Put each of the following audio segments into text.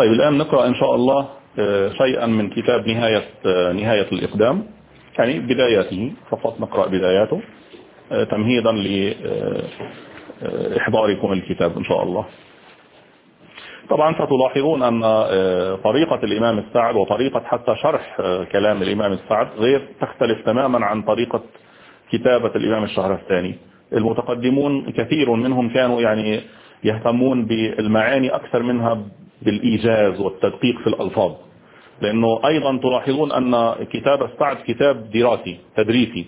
طيب الآن نقرأ إن شاء الله شيئا من كتاب نهاية الإقدام، يعني بداياته فقط، نقرأ بداياته تمهيدا لإحضاركم الكتاب إن شاء الله. طبعا ستلاحظون أن طريقة الإمام السعد وطريقة حتى شرح كلام الإمام السعد غير، تختلف تماما عن طريقة كتابة الإمام الشهرستاني. المتقدمون كثير منهم كانوا يعني يهتمون بالمعاني أكثر منها بالإيجاز والتدقيق في الألفاظ، لأنه أيضا تلاحظون أن كتاب السعد كتاب دراسي تدريسي،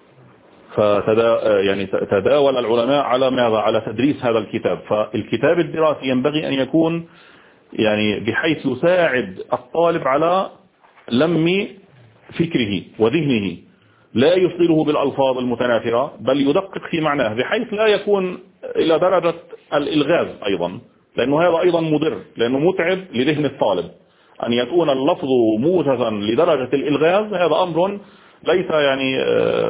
يعني تداول العلماء على ماذا؟ على تدريس هذا الكتاب. فالكتاب الدراسي ينبغي أن يكون يعني بحيث يساعد الطالب على لم فكره وذهنه، لا يصدره بالألفاظ المتنافرة بل يدقق في معناه بحيث لا يكون إلى درجة الإلغاز أيضا، لأنه هذا أيضا مضر، لأنه متعب لذهن الطالب أن يكون اللفظ موجزا لدرجة الإلغاز. هذا أمر ليس يعني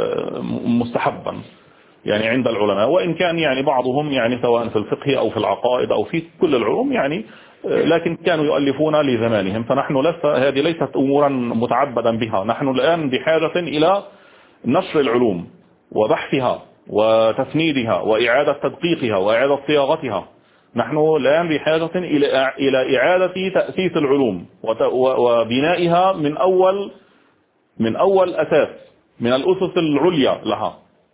مستحبا يعني عند العلماء، وإن كان يعني بعضهم يعني سواء في الفقه أو في العقائد أو في كل العلوم يعني، لكن كانوا يؤلفون لزمانهم. فنحن هذه ليست أمورا متعبدا بها. نحن الآن بحاجة إلى نشر العلوم وبحثها وتسنيدها وإعادة تدقيقها وإعادة صياغتها. نحن الآن بحاجة إلى إعادة تأسيس العلوم وبنائها من أول أساس، من الأسس العليا لها.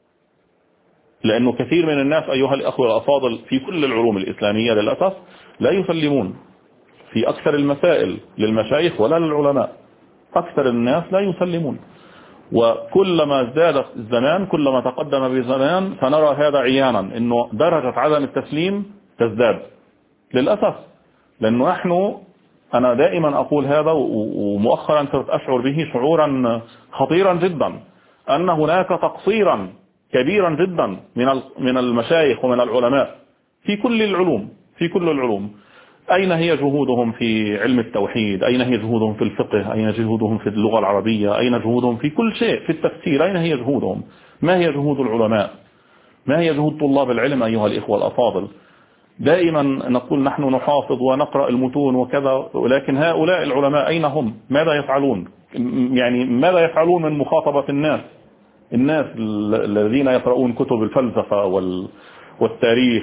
لأنه كثير من الناس أيها الأخوة الأفاضل في كل العلوم الإسلامية للأسف لا يسلمون في أكثر المسائل للمشايخ ولا للعلماء. أكثر الناس لا يسلمون، وكلما ازداد الزمان كلما تقدم بالزمان سنرى هذا عيانا، انه درجة عدم التسليم تزداد للأسف. لأنه أنا دائما أقول هذا، ومؤخرا صرت أشعر به شعورا خطيرا جدا، أن هناك تقصيرا كبيرا جدا من المشايخ ومن العلماء في كل العلوم. أين هي جهودهم في علم التوحيد؟ أين هي جهودهم في الفقه؟ أين جهودهم في اللغة العربية؟ أين جهودهم في كل شيء في التفسير؟ أين هي جهودهم؟ ما هي جهود العلماء؟ ما هي جهود طلاب العلم أيها الإخوة الأفاضل؟ دائما نقول نحن نحافظ ونقرأ المتون وكذا، ولكن هؤلاء العلماء أين هم؟ ماذا يفعلون؟ يعني ماذا يفعلون من مخاطبة الناس الذين يقرؤون كتب الفلسفة والتاريخ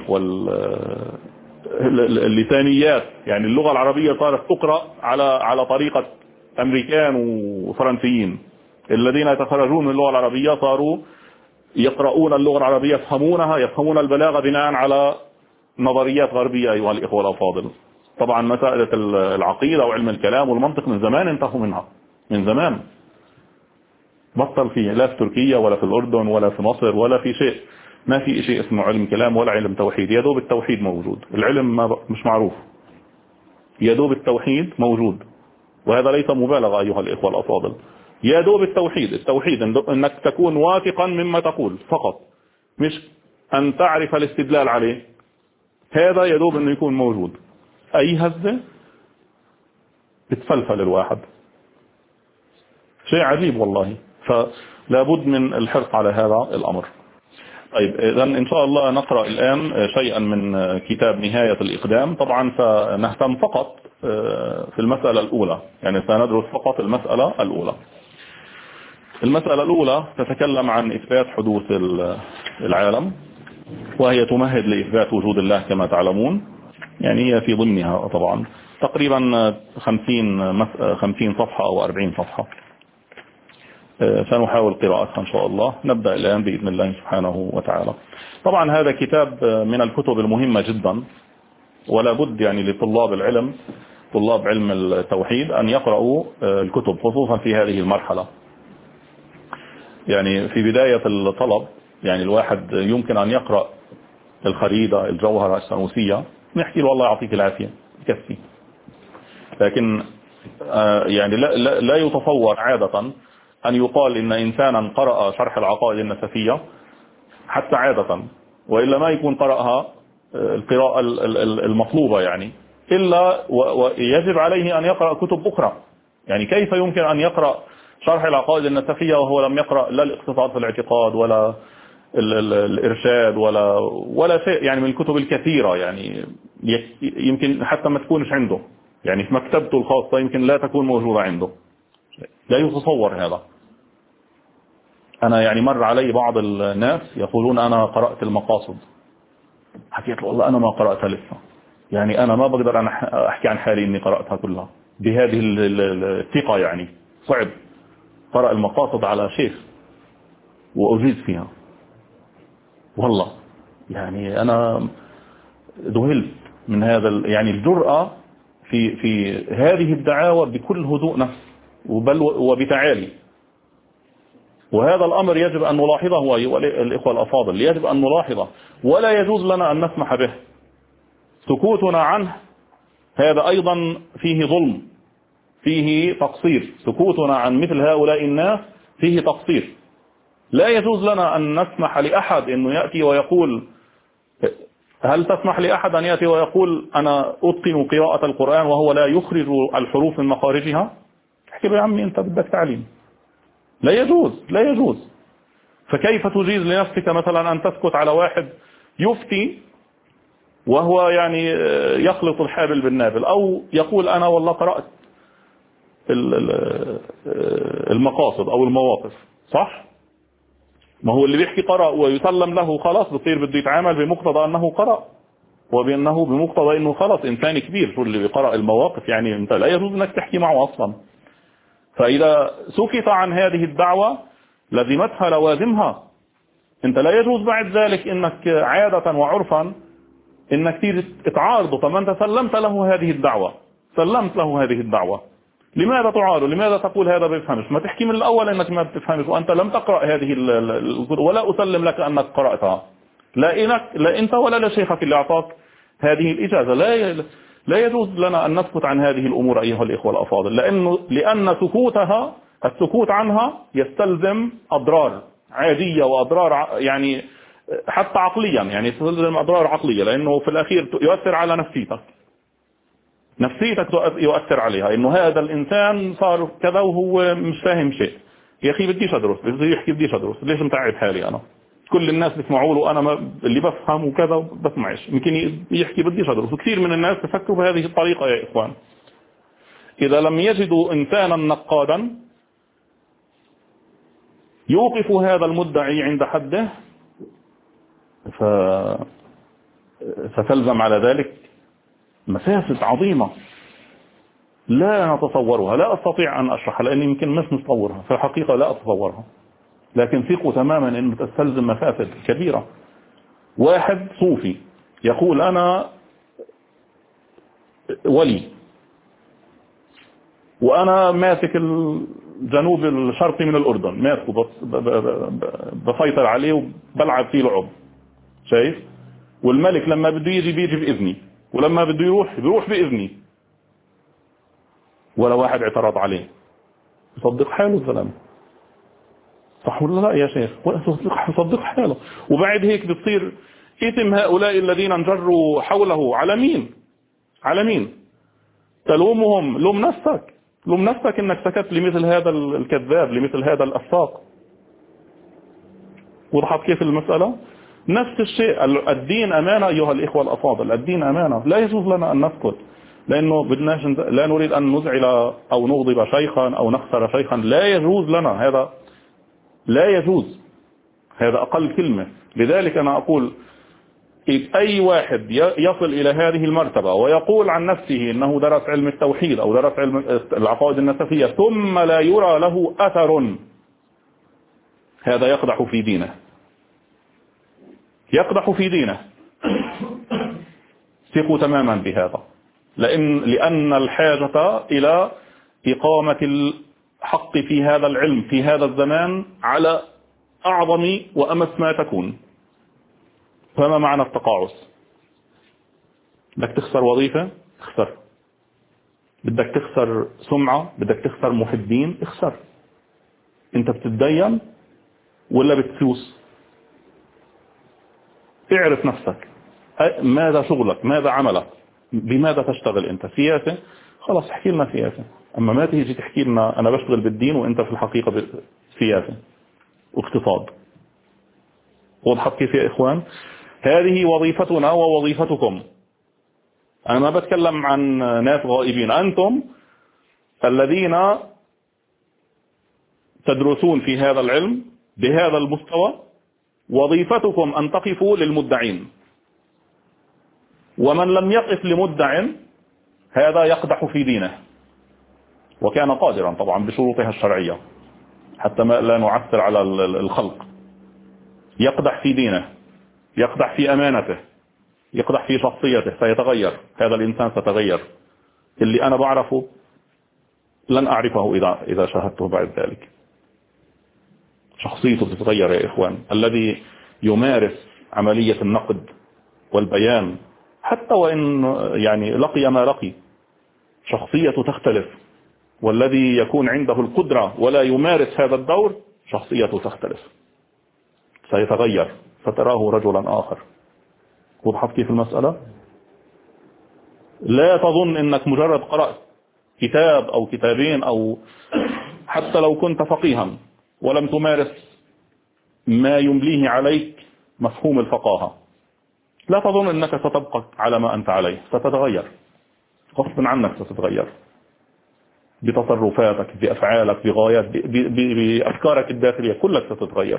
اللسانيات؟ يعني اللغة العربية صارت تقرأ على طريقة أمريكان وفرنسيين. الذين يتخرجون من اللغة العربية صاروا يقرؤون اللغة العربية، يفهمون البلاغة بناء على نظريات غربية أيها الإخوة الأفاضل. طبعا مسائل العقيدة وعلم الكلام والمنطق من زمان انتهوا منها، من زمان بطل فيه، لا في تركيا ولا في الأردن ولا في مصر ولا في شيء. ما في شيء اسمه علم كلام ولا علم توحيد. يدوب التوحيد موجود، العلم مش معروف. يدوب التوحيد موجود، وهذا ليس مبالغة أيها الإخوة الأفاضل. يدوب التوحيد أنك تكون واثقا مما تقول فقط، مش أن تعرف الاستدلال عليه. هذا يدوب أنه يكون موجود. أي هزة بتفلفل الواحد، شيء عجيب والله. فلا بد من الحرص على هذا الأمر. طيب إذا إن شاء الله نقرأ الآن شيئا من كتاب نهاية الإقدام. طبعا سنهتم فقط في المسألة الأولى، يعني سندرس فقط المسألة الأولى. المسألة الأولى تتكلم عن إثبات حدوث العالم، وهي تمهد لإثبات وجود الله كما تعلمون. يعني هي في ضمنها طبعا تقريبا 50 صفحة أو 40 صفحة. سنحاول قراءتها إن شاء الله. نبدأ الآن بإذن الله سبحانه وتعالى. طبعا هذا كتاب من الكتب المهمة جدا، ولا بد يعني لطلاب العلم، طلاب علم التوحيد، أن يقرأوا الكتب خصوصا في هذه المرحلة. يعني في بداية الطلب يعني الواحد يمكن أن يقرأ الخريدة، الجوهرة، السنوسية، نحكي له والله يعطيك العافية كفي. لكن يعني لا يتصور عادة أن يقال إن إنسانا قرأ شرح العقائد النسفية حتى عادة، وإلا ما يكون قرأها القراءة المطلوبة يعني، إلا ويجب عليه أن يقرأ كتب أخرى. يعني كيف يمكن أن يقرأ شرح العقائد النسفية وهو لم يقرأ لا الاقتصاد في الاعتقاد ولا الإرشاد ولا شيء يعني من الكتب الكثيرة، يعني يمكن حتى ما تكونش عنده. يعني في مكتبته الخاصة يمكن لا تكون موجودة عنده. لا يتصور هذا. أنا يعني مر علي بعض الناس يقولون أنا قرأت المقاصد. حكيت له والله أنا ما قرأتها لسه، يعني أنا ما بقدر أنا أحكي عن حالي إني قرأتها كلها بهذه الثقة. يعني صعب قرأ المقاصد على شيخ وأجيز فيها والله. يعني أنا ذهلت من هذا يعني الجرأة في هذه الدعاوى بكل هدوء نفس وبل وبتعالي. وهذا الأمر يجب أن نلاحظه أيها الإخوة الأفاضل، يجب أن نلاحظه ولا يجوز لنا أن نسمح به. سكوتنا عنه هذا أيضا فيه ظلم، فيه تقصير. سكوتنا عن مثل هؤلاء الناس فيه تقصير. لا يجوز لنا أن نسمح لأحد أنه يأتي ويقول. هل تسمح لأحد أن يأتي ويقول أنا أتقن قراءة القرآن وهو لا يخرج الحروف من مخارجها؟ احكي له يا عمي أنت بدك تعليم. لا يجوز، لا يجوز. فكيف تجيز لنفسك مثلا أن تسكت على واحد يفتي وهو يعني يخلط الحابل بالنابل، أو يقول أنا والله قرأت المقاصد أو المواقف صح؟ ما هو اللي بيحكي قرأ ويسلم له خلاص بصير بده يتعامل بمقتضى أنه قرأ، وبأنه بمقتضى أنه خلاص إنسان كبير. شو اللي بيقرأ المواقف يعني أنت لا يجوز أنك تحكي معه أصلا. فإذا سكت عن هذه الدعوة لزمتها لوازمها. أنت لا يجوز بعد ذلك أنك عادة وعرفا أنك تيجي تعارضه. طب أنت سلمت له هذه الدعوة، سلمت له هذه الدعوة، لماذا تعارض؟ لماذا تقول هذا بيفهمش؟ ما تحكي من الأول أنك ما بتفهمش وأنت لم تقرأ هذه ولا أسلم لك أنك قرأتها. لا أنت ولا لشيخك اللي أعطاك هذه الإجازة. لا يجوز لنا أن نسكت عن هذه الأمور أيها الإخوة الأفاضل، لأن السكوت عنها يستلزم أضرار عادية وأضرار يعني حتى عقليا، يعني يستلزم أضرار عقلية، لأنه في الأخير يؤثر على نفسيتك يؤثر عليها. إنه هذا الإنسان صار كذا وهو مش فاهم شيء. يا أخي بديش أدرس، بدي يحكي بديش أدرس، ليش متعب حالي أنا؟ كل الناس بيسمعوا له، أنا اللي بفهم وكذا بسمعش. يمكن يحكي بديش أدرس. وكثير من الناس تفكروا بهذه الطريقة يا إخوان. إذا لم يجدوا إنسانا نقادا يوقف هذا المدعي عند حده ستلزم على ذلك مفاسد عظيمة لا نتصورها. لا أستطيع أن أشرحها لأني يمكن مش متصورها في الحقيقة، لا أتصورها، لكن ثقوا تماما أن تستلزم مفاسد كبيرة. واحد صوفي يقول أنا ولي وأنا ماسك الجنوب الشرقي من الأردن، ماسكه بسيطر عليه وبلعب فيه لعب، شايف؟ والملك لما بده يجي بيجي بإذني، ولما بده بيروح بإذني، ولا واحد اعترض عليه. يصدق حاله الزلمه صح ولا لا يا شيخ؟ يصدق حاله. وبعد هيك بتصير إثم هؤلاء الذين انجروا حوله على مين؟ تلومهم. لوم نفسك انك سكت لمثل هذا الكذاب، لمثل هذا الأفاق. وضحت كيف المسألة؟ نفس الشيء. الدين أمانة أيها الإخوة الأفاضل، الدين أمانة. لا يجوز لنا أن نسكت، لأنه لا نريد أن نزعل أو نغضب شيخا أو نخسر شيخا. لا يجوز لنا هذا، لا يجوز. هذا أقل كلمة. لذلك أنا أقول أي واحد يصل إلى هذه المرتبة ويقول عن نفسه أنه درس علم التوحيد أو درس علم العقائد النسفية ثم لا يرى له أثر، هذا يقدح في دينه، يقدح في دينه. ثقوا تماما بهذا. لأن الحاجة إلى إقامة الحق في هذا العلم في هذا الزمان على أعظم وأمس ما تكون. فما معنى التقاعس؟ بدك تخسر وظيفة؟ اخسر. بدك تخسر سمعة؟ بدك تخسر محبين؟ اخسر. انت بتتدين ولا بتفوس؟ اعرف نفسك. ماذا شغلك؟ ماذا عملك؟ بماذا تشتغل انت؟ سياسة؟ خلاص احكي لنا سياسة. اما ما تيجي تحكي لنا انا بشتغل بالدين وانت في الحقيقة سياسة واقتصاد. وضحت كيف يا اخوان؟ هذه وظيفتنا ووظيفتكم. أنا ما بتكلم عن ناس غائبين، أنتم الذين تدرسون في هذا العلم بهذا المستوى وظيفتكم أن تقفوا للمدعين، ومن لم يقف لمدع هذا يقدح في دينه، وكان قادرا طبعا بشروطها الشرعية حتى ما لا نعثر على الخلق. يقدح في دينه، يقدح في أمانته، يقدح في شخصيته، سيتغير هذا الإنسان، ستغير. اللي أنا بعرفه لن أعرفه إذا شاهدته بعد ذلك. شخصيته تتغير يا إخوان. الذي يمارس عملية النقد والبيان حتى وإن يعني لقي ما لقي شخصيته تختلف، والذي يكون عنده القدرة ولا يمارس هذا الدور شخصيته تختلف، سيتغير، فتراه رجلا آخر. وضحت كيف المسألة؟ لا تظن أنك مجرد قرأت كتاب أو كتابين أو حتى لو كنت فقيها ولم تمارس ما يمليه عليك مفهوم الفقاهة، لا تظن أنك ستبقى على ما أنت عليه، ستتغير غصب عنك، ستتغير بتصرفاتك، بأفعالك، بغايات، بأفكارك الداخلية، كلك ستتغير.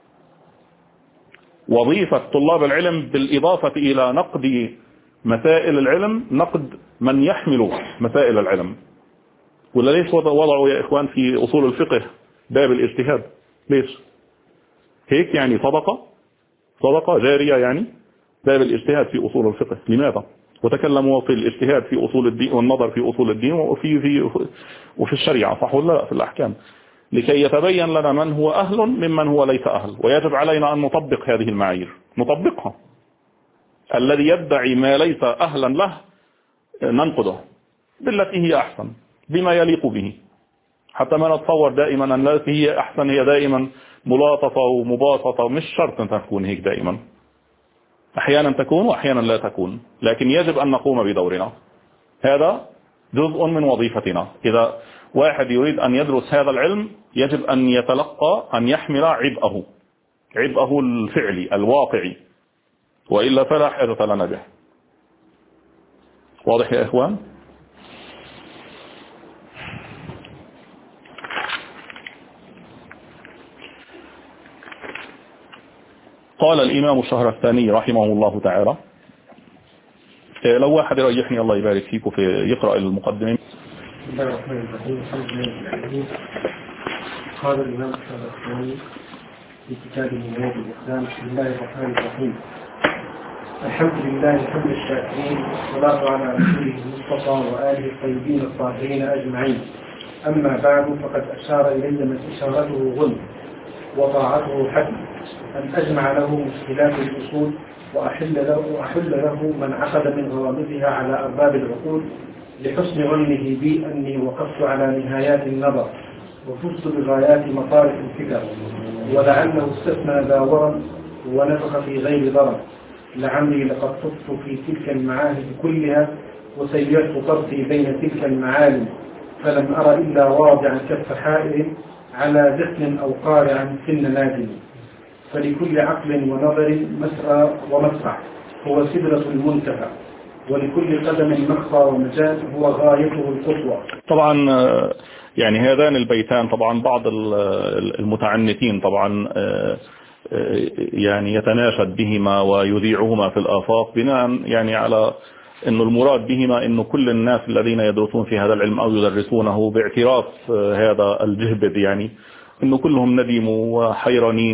وظيفة طلاب العلم بالإضافة إلى نقد مسائل العلم نقد من يحمل مسائل العلم. ولا ليش وضعوا يا إخوان في أصول الفقه باب الاجتهاد؟ ليش هيك؟ يعني صدقة جارية، يعني باب الاجتهاد في أصول الفقه. لماذا؟ وتكلموا في الاجتهاد في أصول الدين والنظر في أصول الدين وفي الشريعة، صح ولا لا؟ في الأحكام، لكي يتبين لنا من هو أهل ممن هو ليس أهل. ويجب علينا أن نطبق هذه المعايير، نطبقها. الذي يدعي ما ليس أهلا له ننقده بالتي هي أحسن، بما يليق به، حتى ما نتصور دائما أن التي هي أحسن هي دائما ملاطفة ومباسطة. مش شرط أن تكون هيك دائما، أحيانا تكون وأحيانا لا تكون، لكن يجب أن نقوم بدورنا. هذا جزء من وظيفتنا. إذا واحد يريد أن يدرس هذا العلم يجب أن يتلقى، أن يحمل عبئه الفعلي الواقعي، وإلا فلا حاجة لنا به. واضح يا إخوان؟ قال الإمام الشهرستاني رحمه الله تعالى، لو واحد يريحني الله يبارك فيكم في يقرأ المقدمة. بسم الله الرحمن الرحيم. الحمد لله. قال الإمام الشهرستاني في كتابه منهاج الإسلام: بسم الله الرحمن الرحيم. الحمد لله حمد الشاكرين، والصلاة على رسوله المصطفى وآله الطيبين الطاهرين أجمعين. أما بعد، فقد أشار إلي من إشارته غل وطاعته حد، أن أجمع له مشكلات الأصول وأحل له من عقد من غوامضها على أرباب العقول، لحسن ظنه بي أني وقفت على نهايات النظر وفزت بغايات مطارق الفكر، ولعله استثنى ذا ورم ونفخ في غير ضرر. لعمري لقد طفت في تلك المعاهد كلها وسيرت طرفي بين تلك المعالم، فلم أرى إلا واضعا كف حائر على دفن أو قارعا سن نادم. فلكل عقل ونظر مسرى ومسرح هو سدرة المنتهى، ولكل قدم مخفى ومجال هو غايته القصوى. طبعا يعني هذان البيتان طبعا بعض المتعنتين طبعا يعني يتناشد بهما ويذيعهما في الآفاق بناء يعني على أنه المراد بهما أنه كل الناس الذين يدرسون في هذا العلم أو يدرسونه باعتراف هذا الجهبذ، يعني أنه كلهم ندموا وحيرانين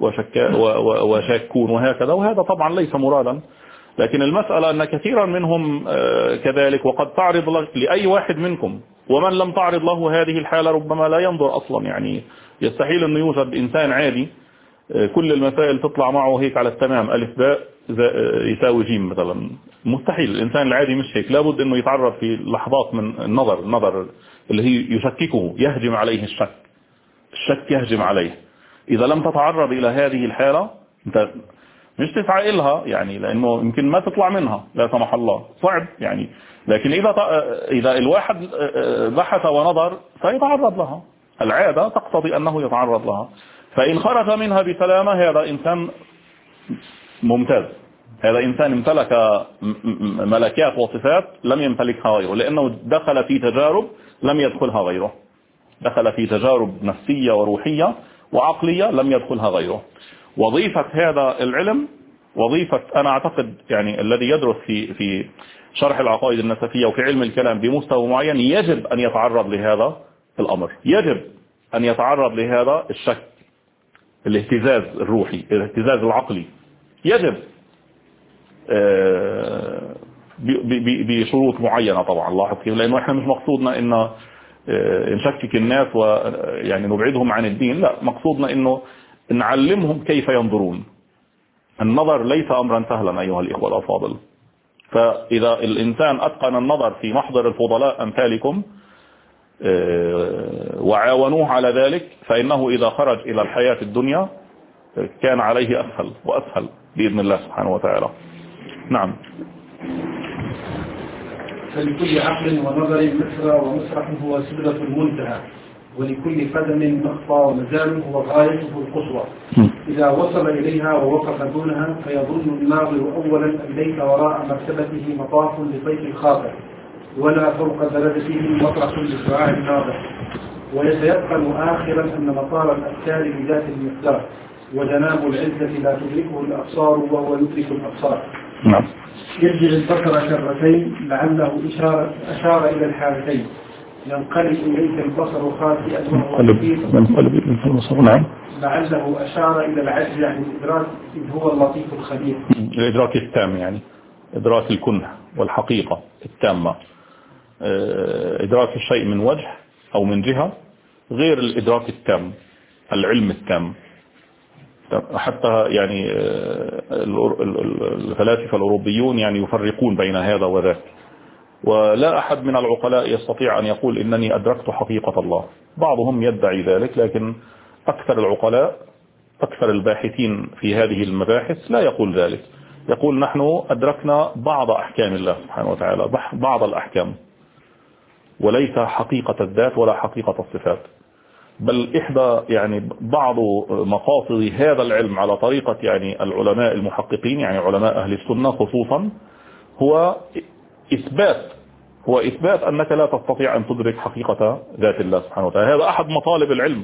وشاكون وهكذا، وهذا طبعا ليس مرادا. لكن المسألة أن كثيرا منهم كذلك، وقد تعرض لأي واحد منكم، ومن لم تعرض له هذه الحالة ربما لا ينظر أصلا. يعني يستحيل أن يوجد إنسان عادي كل المسائل تطلع معه هيك على التمام، ألف باء يساوي جيم مثلا، مستحيل. الإنسان العادي مش هيك، لابد أنه يتعرض في لحظات من النظر اللي هي يشككه، يهجم عليه الشك يهجم عليه. إذا لم تتعرض إلى هذه الحالة أنت مش تسعى إلها، يعني لأنه يمكن ما تطلع منها لا سمح الله، صعب يعني. لكن إذا الواحد بحث ونظر سيتعرض لها، العادة تقتضي أنه يتعرض لها. فإن خرج منها بسلامة هذا إنسان ممتاز، هذا إنسان امتلك ملكات وصفات لم يمتلكها غيره، لأنه دخل في تجارب لم يدخلها غيره، دخل في تجارب نفسية وروحية وعقلية لم يدخلها غيره. وظيفة هذا العلم وظيفة، أنا أعتقد يعني الذي يدرس في شرح العقائد النسفية وفي علم الكلام بمستوى معين يجب أن يتعرض لهذا الأمر، يجب أن يتعرض لهذا الشك، الاهتزاز الروحي، الاهتزاز العقلي، يجب بشروط معينة طبعا. لاحظ كيف، لأنه احنا مش مقصودنا إن نشكك الناس ويعني نبعدهم عن الدين، لا، مقصودنا إنه نعلمهم كيف ينظرون. النظر ليس أمرا سهلا أيها الإخوة الأفاضل، فإذا الإنسان أتقن النظر في محضر الفضلاء أمثالكم وعاونوه على ذلك، فإنه إذا خرج إلى الحياة الدنيا كان عليه أسهل وأسهل بإذن الله سبحانه وتعالى. نعم. فلكل عقل ونظر مسرى ومسرح هو سدرة المنتهى، ولكل قدم مخفى ومزال هو غايته القصوى. إذا وصل إليها ووقف دونها فيظن الناظر أولا أن ليس وراء مرتبته مطاف لطيف الخاطر، ولا فوق درجته مطرح لشعاع الناظر، ويتيقن آخرا أن مطار الأفكار بذات المقدار، وجناب العزة لا تدركه الأبصار وهو يدرك الأبصار. نعم. يرجع البصر كرتين لعله أشار إلى الحالتين، ينقلب إليك البصر خاسئا وهو نعم. لعله أشار إلى العجز عن الإدراك إذ هو اللطيف الخبير. الإدراك التام، يعني إدراك الكنه والحقيقة التامة. إدراك الشيء من وجه أو من جهة غير الإدراك التام، العلم التام. حتى يعني الفلاسفة الأوروبيون يعني يفرقون بين هذا وذاك، ولا أحد من العقلاء يستطيع أن يقول إنني أدركت حقيقة الله. بعضهم يدعي ذلك، لكن أكثر العقلاء، أكثر الباحثين في هذه المباحث لا يقول ذلك. يقول نحن أدركنا بعض أحكام الله سبحانه وتعالى، بعض الأحكام، وليس حقيقة الذات ولا حقيقة الصفات. بل إحدى يعني بعض مقاصد هذا العلم على طريقة يعني العلماء المحققين، يعني علماء أهل السنة خصوصا، هو إثبات أنك لا تستطيع أن تدرك حقيقة ذات الله سبحانه وتعالى. هذا أحد مطالب العلم.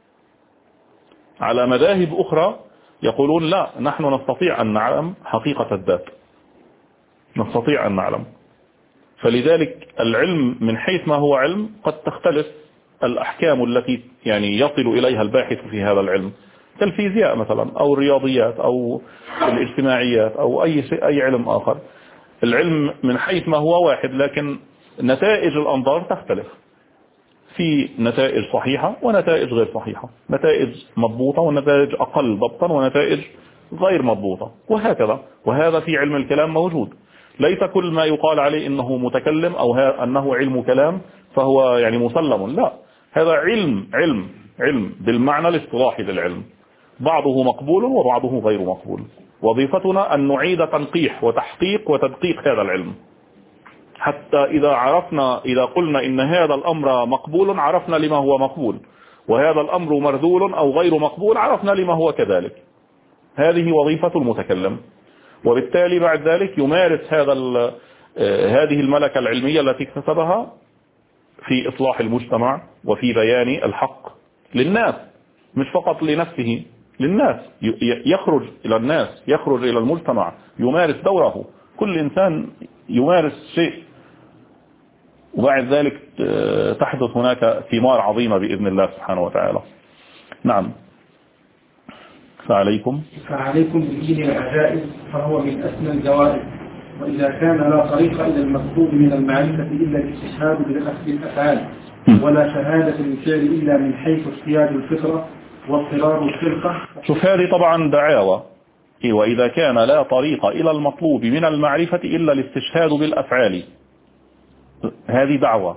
على مذاهب أخرى يقولون لا، نحن نستطيع أن نعلم حقيقة الذات، نستطيع أن نعلم. فلذلك العلم من حيث ما هو علم قد تختلف الأحكام التي يعني يصل إليها الباحث في هذا العلم، كالفيزياء مثلا أو الرياضيات أو الاجتماعيات أو أي علم آخر. العلم من حيث ما هو واحد، لكن نتائج الأنظار تختلف، في نتائج صحيحة ونتائج غير صحيحة، نتائج مضبوطة ونتائج أقل ضبطا ونتائج غير مضبوطة، وهكذا. وهذا في علم الكلام موجود. ليس كل ما يقال عليه إنه متكلم أو أنه علم كلام فهو يعني مسلم، لا، هذا علم بالمعنى الاصطلاحي للعلم، بعضه مقبول وبعضه غير مقبول. وظيفتنا أن نعيد تنقيح وتحقيق وتدقيق هذا العلم، حتى إذا قلنا إن هذا الأمر مقبول عرفنا لما هو مقبول، وهذا الأمر مرذول أو غير مقبول عرفنا لما هو كذلك. هذه وظيفة المتكلم. وبالتالي بعد ذلك يمارس هذه الملكة العلمية التي اكتسبها في إصلاح المجتمع وفي بيان الحق للناس، مش فقط لنفسه، للناس. يخرج إلى الناس، يخرج إلى المجتمع، يمارس دوره. كل إنسان يمارس شيء، وبعد ذلك تحدث هناك ثمار عظيمة بإذن الله سبحانه وتعالى. نعم. فعليكم بدين العجائب، فهو من أسمى الجوائز. وإذا كان لا طريق إلى المطلوب من المعرفة إلا الاستشهاد بالأخذ الأفعال، ولا شهادة للفعل إلا من حيث اصطياد الفطرة واضطرار الخلقة. شوف، هذه طبعا دعاوى. وإذا كان لا طريق إلى المطلوب من المعرفة إلا الاستشهاد بالأفعال، هذه دعوة.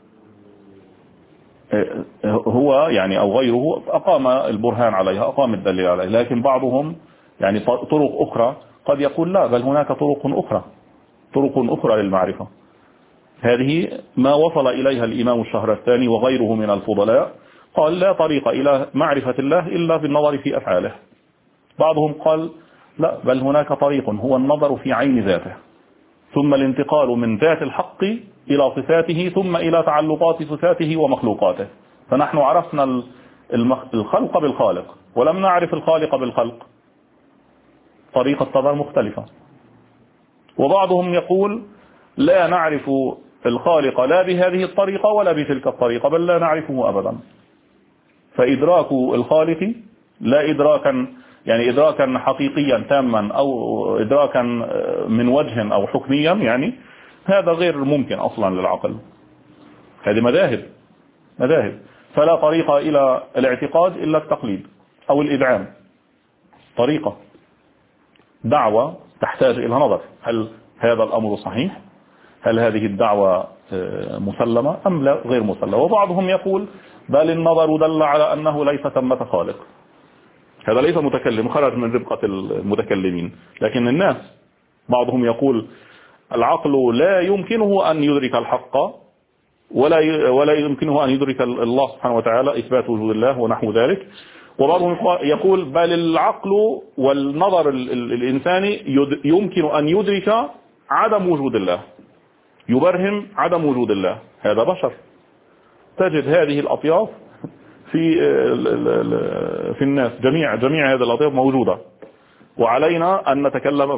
هو يعني أو غيره أقام البرهان عليها، أقام الدليل عليها، لكن بعضهم يعني طرق أخرى قد يقول لا، بل هناك طرق أخرى للمعرفة. هذه ما وصل إليها الإمام الشهرستاني وغيره من الفضلاء، قال لا طريق إلى معرفة الله إلا بالنظر في أفعاله. بعضهم قال لا، بل هناك طريق هو النظر في عين ذاته، ثم الانتقال من ذات الحق إلى صفاته، ثم إلى تعلقات صفاته ومخلوقاته. فنحن عرفنا الخلق بالخالق ولم نعرف الخالق بالخلق، طريقة نظر مختلفة. وبعضهم يقول لا نعرف الخالق لا بهذه الطريقة ولا بتلك الطريقة، بل لا نعرفه أبدا. فإدراك الخالق لا إدراكا يعني إدراكا حقيقيا تاما أو إدراكا من وجه أو حكميا، يعني هذا غير ممكن أصلا للعقل. هذه مذاهب، فلا طريق إلى الاعتقاد إلا التقليد أو الإدعام. طريقة دعوة تحتاج إلى نظر، هل هذا الأمر صحيح؟ هل هذه الدعوة مسلمة أم لا غير مسلمة؟ وبعضهم يقول بل النظر دل على أنه ليس ثمة خالق. هذا ليس متكلم، خرج من ربقة المتكلمين. لكن الناس بعضهم يقول العقل لا يمكنه أن يدرك الحق ولا يمكنه أن يدرك الله سبحانه وتعالى، إثبات وجود الله ونحو ذلك. وبعضهم يقول بل العقل والنظر الإنساني يمكن أن يدرك عدم وجود الله، يبرهن عدم وجود الله. هذا بشر، تجد هذه الأطياف في الناس، جميع هذه الأطياف موجودة، وعلينا أن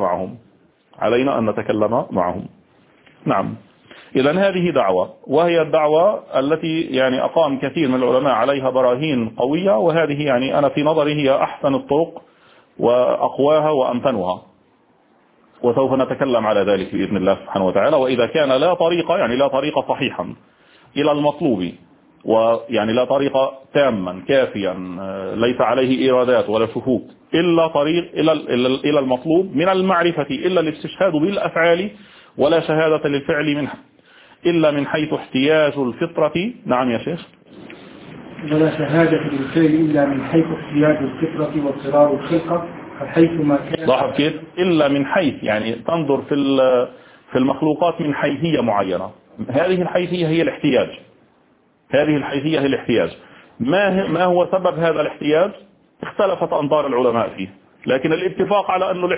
نتكلم معهم. نعم. إذن هذه دعوة، وهي الدعوة التي يعني أقام كثير من العلماء عليها براهين قوية، وهذه يعني أنا في نظري هي أحسن الطرق وأقواها وأمتنها، وسوف نتكلم على ذلك بإذن الله سبحانه وتعالى. وإذا كان لا طريق صحيحا إلى المطلوب، ويعني لا طريق تاما كافيا ليس عليه إيرادات ولا شكوك، إلا طريق إلى المطلوب من المعرفة، إلا الاستشهاد بالأفعال ولا شهادة للفعل منها إلا من حيث احتياج الفطرة. نعم يا شيخ. ولا شهادة للفعل إلا من حيث احتياج الفطرة واضطرار الخلقة، فحيث ما كان. لاحظ كيف إلا من حيث، يعني تنظر في المخلوقات من حيثية معينة. هذه الحيثية هي الاحتياج. ما هو سبب هذا الاحتياج؟ اختلفت أنظار العلماء فيه، لكن الاتفاق على أنه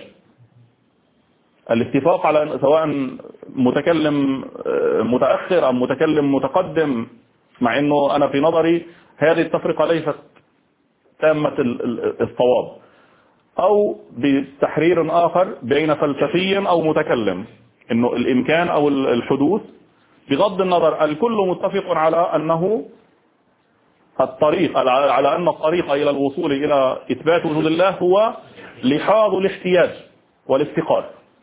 الاتفاق على أن سواء متكلم متأخر أم متكلم متقدم، مع أنه أنا في نظري هذه التفرقة ليست تامة الصواب، أو بتحرير آخر بين فلسفي أو متكلم، أنه الإمكان أو الحدوث بغض النظر الكل متفق على أنه على أن الطريق إلى الوصول إلى إثبات وجود الله هو لحاظ الاحتياج والافتقار.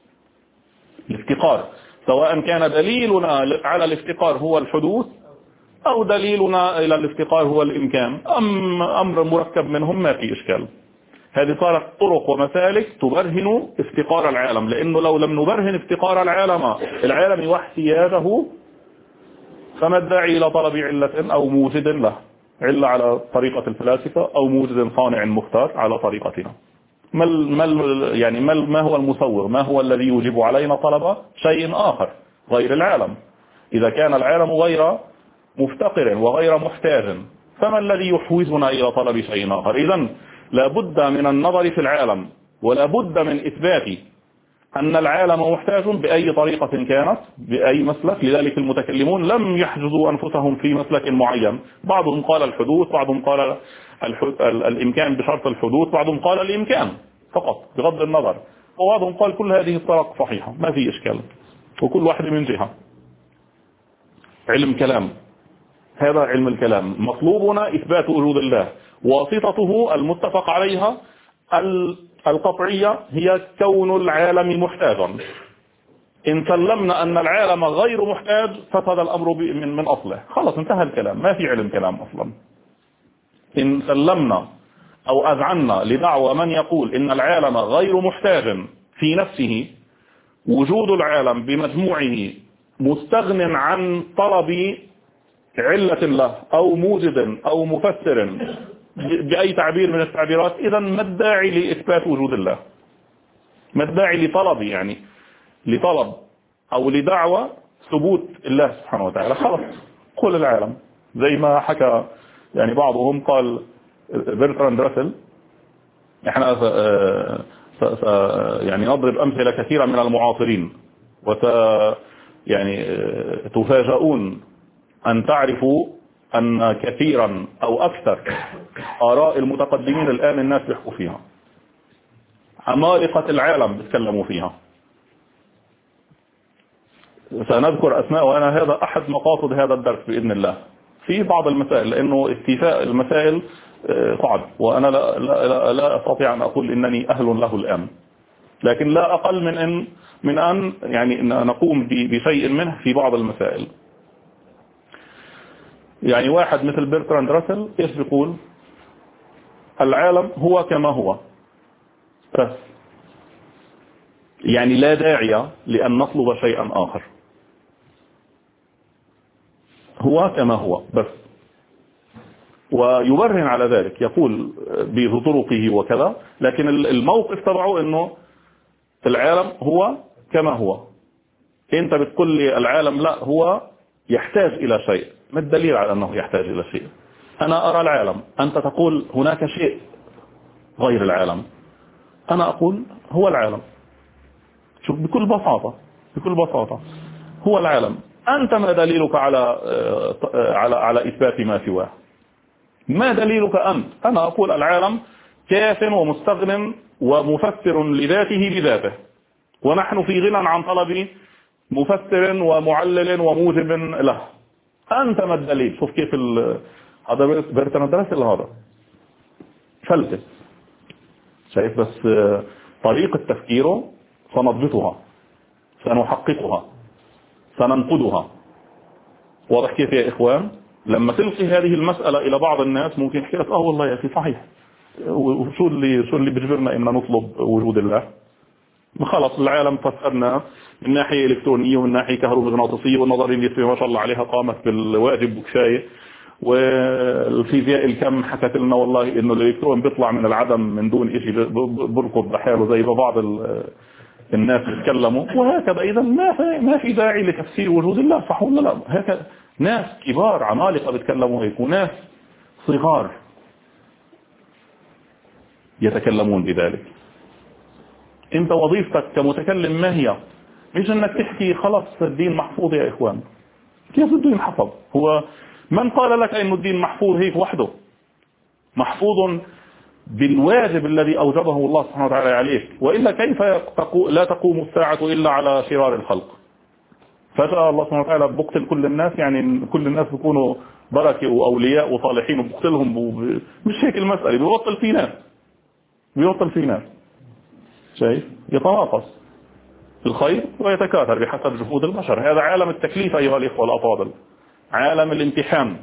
سواء كان دليلنا على الافتقار هو الحدوث أو دليلنا إلى الافتقار هو الإمكان، أمر مركب منهم ما في إشكال. هذه صارت طرق ومسالك تبرهن افتقار العالم، لأنه لو لم نبرهن افتقار العالم واحتياجه فما الداعي إلى طلب علة أو موجد له، علة على طريقة الفلاسفة أو موجد صانع مختار على طريقتنا. ما هو المسوغ؟ ما هو الذي يوجب علينا طلب شيء آخر غير العالم؟ إذا كان العالم غير مفتقر وغير محتاج، فما الذي يحوزنا إلى طلب شيء آخر؟ إذن لابد من النظر في العالم، ولابد من إثبات أن العالم محتاج بأي طريقة كانت، بأي مسلك. لذلك المتكلمون لم يحجزوا أنفسهم في مسلك معين، بعضهم قال الحدوث، بعضهم قال الإمكان بشرط الحدوث، بعضهم قال الإمكان فقط بغض النظر، وبعضهم قال كل هذه الطرق صحيحة ما في إشكال، وكل واحد من جهة. علم كلام، هذا علم الكلام. مطلوبنا إثبات وجود الله، واسطته المتفق عليها القطعية هي كون العالم محتاجا. إن سلمنا أن العالم غير محتاج فسد الأمر من أصله، خلاص انتهى الكلام، ما في علم كلام أصلا. إن سلمنا أو أذعنا لدعوى من يقول إن العالم غير محتاج في نفسه، وجود العالم بمجموعه مستغن عن طلب علة له أو موجد أو مفسر بأي تعبير من التعبيرات، إذا ما الداعي لإثبات وجود الله؟ ما الداعي لطلب أو لدعوة ثبوت الله سبحانه وتعالى؟ خلاص قل العالم، زي ما حكى يعني بعضهم قال برتراند راسل، احنا يعني نضرب أمثلة كثيرة من المعاصرين، يعني تفاجؤون أن تعرفوا أن كثيرا أو أكثر آراء المتقدمين الآن الناس بيحكوا فيها، عمالقة العالم بيتكلموا فيها. سنذكر أسماء، وأنا هذا أحد مقاصد هذا الدرس بإذن الله في بعض المسائل، لأنه استيفاء المسائل صعب، وأنا لا أستطيع أن أقول إنني أهل له الآن، لكن لا أقل من أن يعني نقوم بشيء منه في بعض المسائل. يعني واحد مثل برتراند راسل إيش بيقول؟ العالم هو كما هو بس، يعني لا داعي لأن نطلب شيئا آخر، هو كما هو بس. ويبرهن على ذلك، يقول بطرقه وكذا، لكن الموقف تبعه انه العالم هو كما هو. انت بتقول لي العالم لا، هو يحتاج الى شيء، ما الدليل على انه يحتاج الى شيء؟ انا ارى العالم، انت تقول هناك شيء غير العالم، انا اقول هو العالم. شوف بكل بساطة هو العالم. انت ما دليلك على اثبات ما سواه؟ ما دليلك أنت؟ أنا أقول العالم كاف ومستغن ومفسر لذاته بذاته، ونحن في غنى عن طلب مفسر ومعلل وموجب له. أنت ما الدليل؟ شوف كيف هذا برتراند راسل، هذا فلسفة، شايف؟ بس طريقة تفكيره سنضبطها، سنحققها، سننقدها. واضح كيف يا إخوان؟ لما تلقي هذه المسألة إلى بعض الناس ممكن يحكي لك والله يا أخي صحيح، وشو اللي بيجبرنا إن نطلب وجود الله؟ خلص العالم فسرنا من ناحية إلكترونية ومن ناحية كهرومغناطيسية، والنظرية النسبية ما شاء الله عليها قامت بالواجب وكفاية، والفيزياء الكم حكت لنا والله إنه الإلكترون بيطلع من العدم من دون شيء، بركض بحاله زي ما بعض الناس بيتكلموا وهكذا. إذا ما في داعي لتفسير وجود الله، صح ولا لا؟ هكذا ناس كبار عمالقة بيتكلموا هيك، وناس صغار يتكلمون بذلك. انت وظيفتك كمتكلم ما هي؟ مش انك تحكي خلاص الدين محفوظ يا اخوان. كيف الدين حفظ؟ هو من قال لك ان الدين محفوظ هيك وحده؟ محفوظ بالواجب الذي اوجبه الله سبحانه وتعالى عليك، والا كيف لا تقوم الساعة الا على شرار الخلق؟ فجأة الله سبحانه وتعالى بقتل كل الناس، يعني كل الناس بيكونوا بركة واولياء وصالحين وبقتلهم، مش هيك المسألة، بيبطل في ناس شايف؟ يتناقص الخير ويتكاثر بحسب جهود البشر. هذا عالم التكليف أيها الإخوة الأفاضل، عالم الامتحان،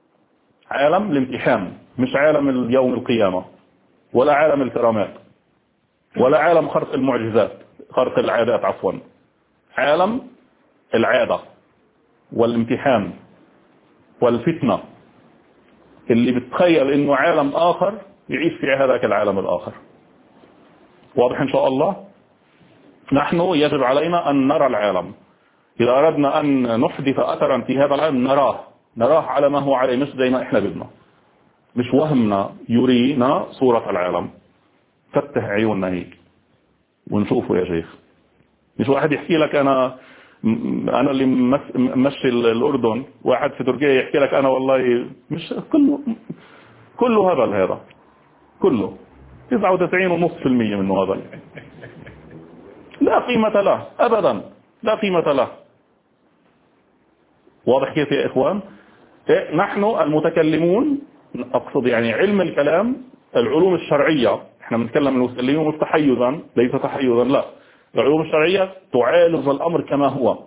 مش عالم اليوم القيامة، ولا عالم الكرامات، ولا عالم خرق المعجزات، خرق العادات عفوا. عالم العادة والامتحان والفتنة، اللي بتخيل انه عالم آخر يعيش في هذاك العالم الآخر. واضح إن شاء الله؟ نحن يجب علينا أن نرى العالم، إذا أردنا أن نحدث أثرا في هذا العالم نراه على ما هو عليه، مش زي ما إحنا بدنا، مش وهمنا يرينا صورة العالم. فتح عيوننا هيك ونشوفه يا شيخ. مش واحد يحكي لك أنا اللي مشي الأردن، واحد في تركيا يحكي لك أنا والله، مش كله هبل، هذا كله 99.5% منه هبل، لا قيمة له أبدا، لا قيمة له. واضح كيف يا إخوان؟ نحن المتكلمون، أقصد يعني علم الكلام، العلوم الشرعية، احنا بنتكلم المتكلمون مش تحيزا، ليس تحيزا، لا، العلوم الشرعية تعالج الأمر كما هو،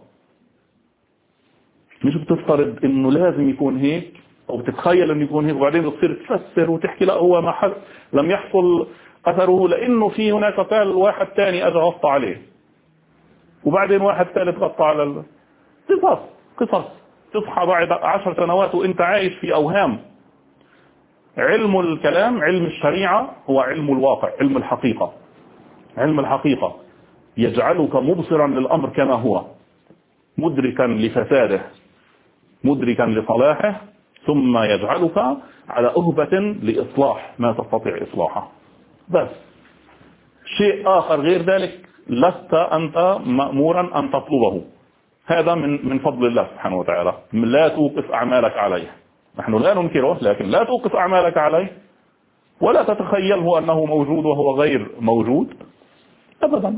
مش بتفترض انه لازم يكون هيك او بتتخيل انه يكون هيك وبعدين تصير تفسر وتحكي لا هو ما لم يحصل اثره، لانه في هناك فعل واحد تاني اجى غطى عليه، وبعدين واحد ثالث غطى على قصص تصحى بعد 10 سنوات وانت عايش في اوهام. علم الكلام، علم الشريعة، هو علم الواقع، علم الحقيقة. علم الحقيقة يجعلك مبصرا للأمر كما هو، مدركا لفساده، مدركا لصلاحه، ثم يجعلك على أهبة لإصلاح ما تستطيع إصلاحه. بس شيء آخر غير ذلك لست أنت مأمورا أن تطلبه. هذا من فضل الله سبحانه وتعالى. لا توقف أعمالك عليه، نحن لا ننكره، لكن لا توقف أعمالك عليه ولا تتخيله أنه موجود وهو غير موجود أبدا.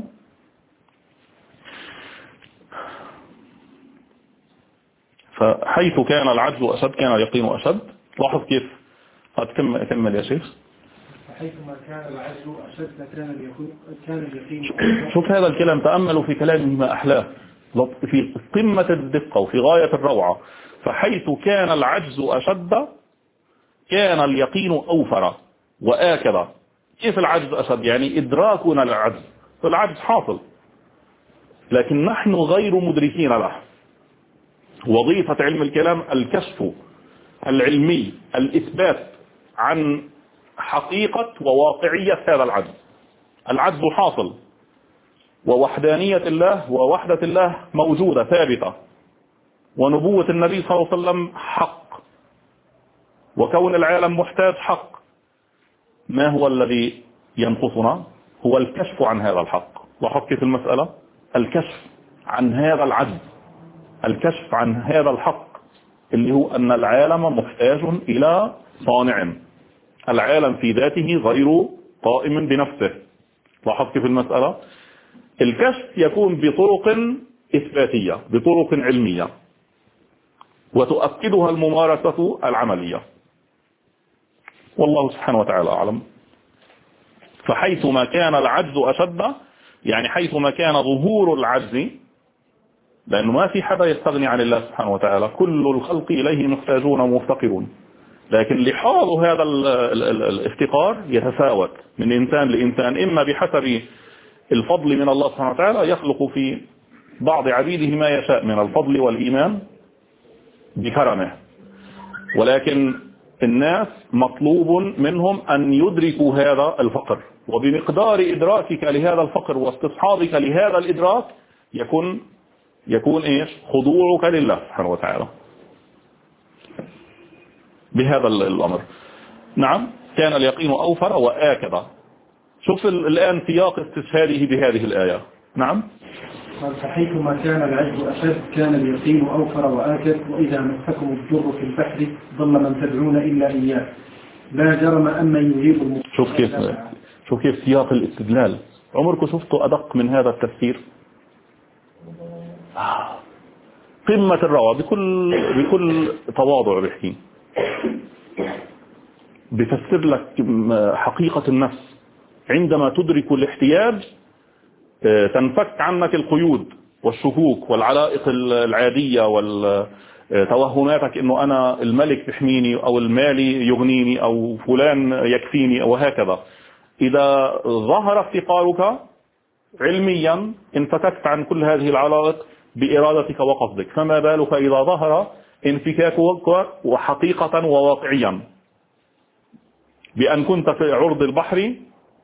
فحيث كان العجز أشد كان اليقين أشد. لاحظ كيف كمل يا شيخ. حيثما كان العجز أشد كان اليقين. شوف هذا الكلام، تأملوا في كلامه ما أحلاه، في قمة الدقة وفي غاية الروعة. فحيث كان العجز أشد كان اليقين أوفر وآكد. كيف العجز أشد؟ يعني إدراكنا للعجز، فالعجز حاصل لكن نحن غير مدركين له. وظيفة علم الكلام الكشف العلمي، الإثبات عن حقيقة وواقعية هذا العجز. العجز حاصل، ووحدانية الله ووحدة الله موجودة ثابتة، ونبوة النبي صلى الله عليه وسلم حق، وكون العالم محتاج حق. ما هو الذي ينقصنا؟ هو الكشف عن هذا الحق. لاحظ كيف المسألة، الكشف عن هذا العجز، الكشف عن هذا الحق اللي هو أن العالم محتاج إلى صانع. العالم في ذاته غير قائم بنفسه. لاحظ كيف المسألة. الكشف يكون بطرق إثباتية، بطرق علمية، وتؤكدها الممارسة العملية، والله سبحانه وتعالى أعلم. فحيثما كان العجز أشد، يعني حيثما كان ظهور العجز، لأنه ما في حدا يستغني عن الله سبحانه وتعالى، كل الخلق إليه محتاجون ومفتقرون، لكن لحاظ هذا الافتقار يتفاوت من إنسان لإنسان، إما بحسب الفضل من الله سبحانه وتعالى، يخلق في بعض عبيده ما يشاء من الفضل والإيمان بكرمه، ولكن الناس مطلوب منهم أن يدركوا هذا الفقر، وبمقدار إدراكك لهذا الفقر واستصحابك لهذا الإدراك يكون إيش؟ خضوعك لله سبحانه وتعالى بهذا الأمر. نعم، كان اليقين أوفر وآكد. شوف الآن سياق استشهاده بهذه الآية. نعم، قال فحيثما كان العجز أشد كان اليقين أوفر وآكد، وإذا مسكم الضر في البحر ضل من تدعون إلا إياه لا جرم أن يجيب. شوف كيف سياق الاستدلال. عمركم شفتوا أدق من هذا التفسير؟ قمة الروعة، بكل تواضع بحكي بفسر لك حقيقة النفس. عندما تدرك الاحتياج تنفك عنك القيود والشكوك والعلائق العادية والتوهماتك انه انا الملك يحميني او المال يغنيني او فلان يكفيني وهكذا. اذا ظهر افتقارك علميا انفككت عن كل هذه العلائق بإرادتك وقصدك، فما بالك إذا ظهر انفكاكك وحقيقة وواقعيا بأن كنت في عرض البحر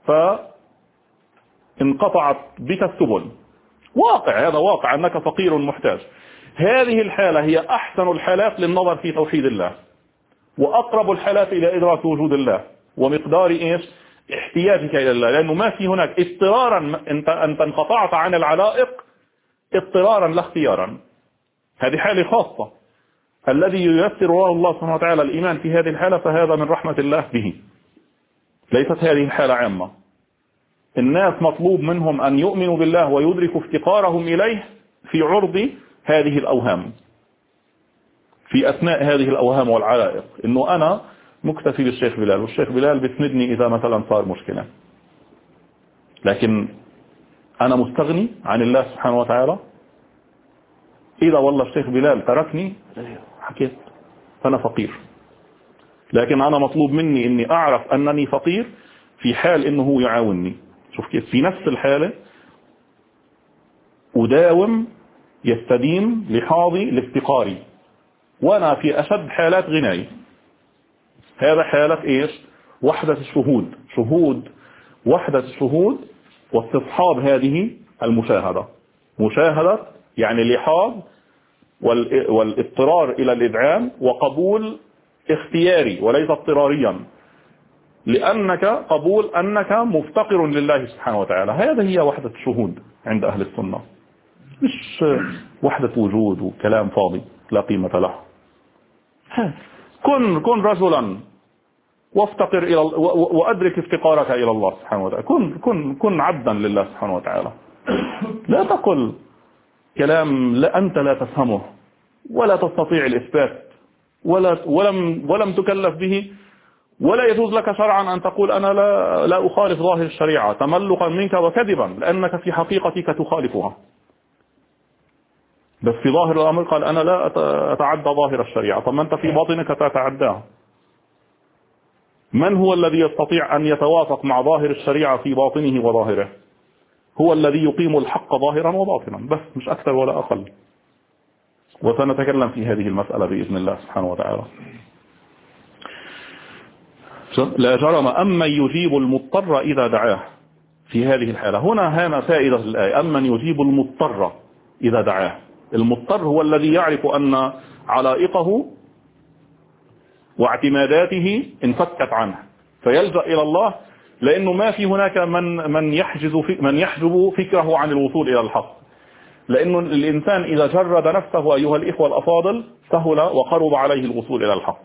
فانقطعت بك السبل. واقع، هذا واقع أنك فقير محتاج. هذه الحالة هي أحسن الحالات للنظر في توحيد الله، وأقرب الحالات إلى إدراك وجود الله ومقدار إيش احتياجك إلى الله، لأنه ما في هناك اضطرارا أنت انقطعت عن العلائق اضطرارا لا اختيارا. هذه حالة خاصة، الذي ييسر الله سبحانه وتعالى الإيمان في هذه الحالة فهذا من رحمة الله به، ليست هذه الحالة عامة. الناس مطلوب منهم أن يؤمنوا بالله ويدركوا افتقارهم إليه في عرض هذه الأوهام، في أثناء هذه الأوهام والعلائق، إنه أنا مكتفي بالشيخ بلال والشيخ بلال بيسندني إذا مثلا صار مشكلة، لكن أنا مستغني عن الله سبحانه وتعالى. إذا والله الشيخ بلال تركني حكيت فأنا فقير، لكن أنا مطلوب مني إني أعرف أنني فقير في حال إنه هو يعاونني. شوف كيف في نفس الحالة أداوم يستديم لحاظي لافتقاري وأنا في أشد حالات غناي. هذا حالة إيش؟ وحدة الشهود، شهود وحدة الشهود واستصحاب هذه المشاهدة. مشاهدة يعني لحاظ والاضطرار إلى الإدعام وقبول اختياري وليس اضطراريا، لأنك قبول أنك مفتقر لله سبحانه وتعالى. هذه هي وحدة الشهود عند أهل السنة، مش وحدة وجود وكلام فاضي لا قيمة له. كن رجلا وافتقر إلى وأدرك افتقارك إلى الله سبحانه وتعالى. كن عبدا لله سبحانه وتعالى. لا تقل كلام أنت لا تفهمه ولا تستطيع الإثبات ولم تكلف به، ولا يجوز لك شرعا أن تقول أنا لا أخالف ظاهر الشريعة تملقا منك وكذبا، لأنك في حقيقتك تخالفها. بس في ظاهر الأمر قال أنا لا أتعدى ظاهر الشريعة. طب ما أنت في باطنك تتعداها. من هو الذي يستطيع أن يتوافق مع ظاهر الشريعة في باطنه وظاهره؟ هو الذي يقيم الحق ظاهرا وباطنا، بس مش أكثر ولا أقل. وسنتكلم في هذه المسألة بإذن الله سبحانه وتعالى. لا جرم أمن يجيب المضطر إذا دعاه. في هذه الحالة هنا فائدة الآية، أمن يجيب المضطر إذا دعاه. المضطر هو الذي يعرف أن علائقه واعتماداته انفكت عنه فيلجأ إلى الله، لأنه ما في هناك من يحجب فكره عن الوصول إلى الحق. لأنه الإنسان إذا جرد نفسه أيها الإخوة الأفاضل سهل وقرب عليه الوصول إلى الحق.